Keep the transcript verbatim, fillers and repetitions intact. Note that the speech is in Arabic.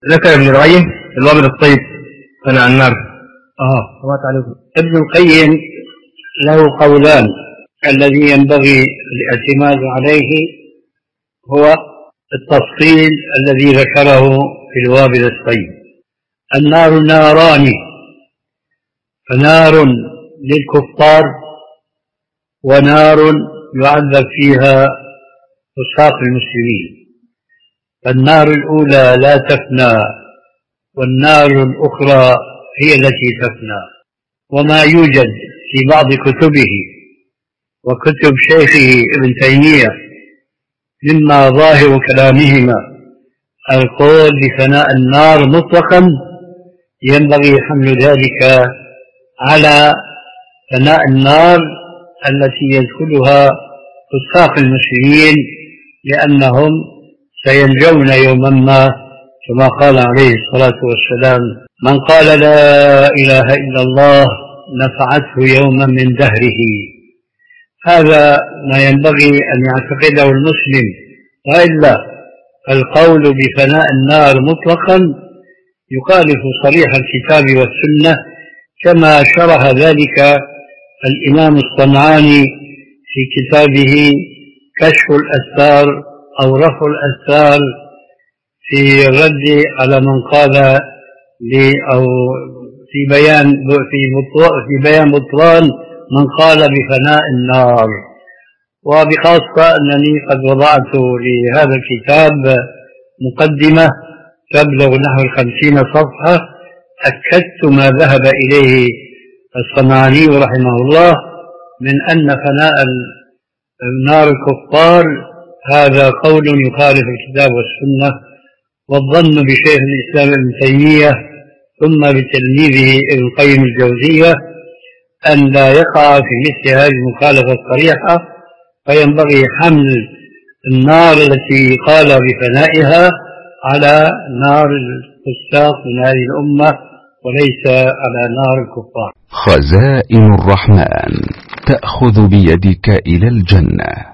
ذكر ابن القيم الوابل الطيب أنا عن النار. آه عليكم. ابن القيم له قولان، الذي ينبغي الاعتماد عليه هو التفصيل الذي ذكره في الوابل الطيب. النار ناران، فنار للكفار ونار يعذب فيها فساق المسلمين. فالنار الأولى لا تفنى والنار الأخرى هي التي تفنى. وما يوجد في بعض كتبه وكتب شيخه ابن تيمية مما ظاهر كلامهما القول بفناء النار مطلقا، ينبغي حمل ذلك على فناء النار التي يدخلها فساق المسلمين، لأنهم سينجون يوما ما، كما قال عليه الصلاة والسلام: من قال لا إله إلا الله نفعته يوما من دهره. هذا ما ينبغي أن يعتقده المسلم، وإلا القول بفناء النار مطلقا يخالف صريح الكتاب والسنة، كما شرح ذلك الإمام الصنعاني في كتابه كشف الأستار أو رفع الأستار في الرد على من قال أو في بيان في بيان بطلان من قال بفناء النار. وبخاصة أنني قد وضعت لهذا الكتاب مقدمة تبلغ نحو الخمسين صفحة، أكدت ما ذهب إليه الصنعاني رحمه الله من أن فناء النار الكفار هذا قول يخالف الكتاب والسنة، والظن بشيخ الإسلام ابن تيمية ثم بتلميذه ابن القيم الجوزية أن لا يقع في مثل هذه المخالفة الصريحة، فينبغي حمل النار التي قال بفنائها على نار الفساق من هذه الأمة وليس على نار الكفار. خزائن الرحمن تأخذ بيدك إلى الجنة.